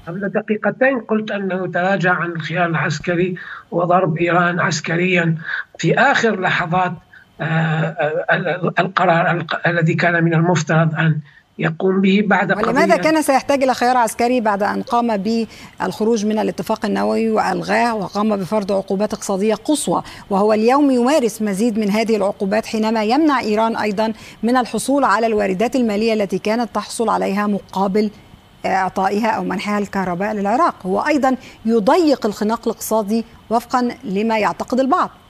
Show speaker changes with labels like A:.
A: قبل دقيقتين قلت أنه تراجع عن الخيار العسكري وضرب إيران عسكريا في آخر لحظات القرار الذي كان من المفترض أن يقوم به بعد قضية.
B: ولماذا كان سيحتاج إلى خيار عسكري بعد أن قام بالخروج من الاتفاق النووي وألغاه وقام بفرض عقوبات اقتصادية قصوى، وهو اليوم يمارس مزيد من هذه العقوبات حينما يمنع إيران أيضا من الحصول على الواردات المالية التي كانت تحصل عليها مقابل إعطائها أو منحها الكهرباء للعراق؟ هو أيضا يضيق الخناق الاقتصادي وفقا لما يعتقد البعض.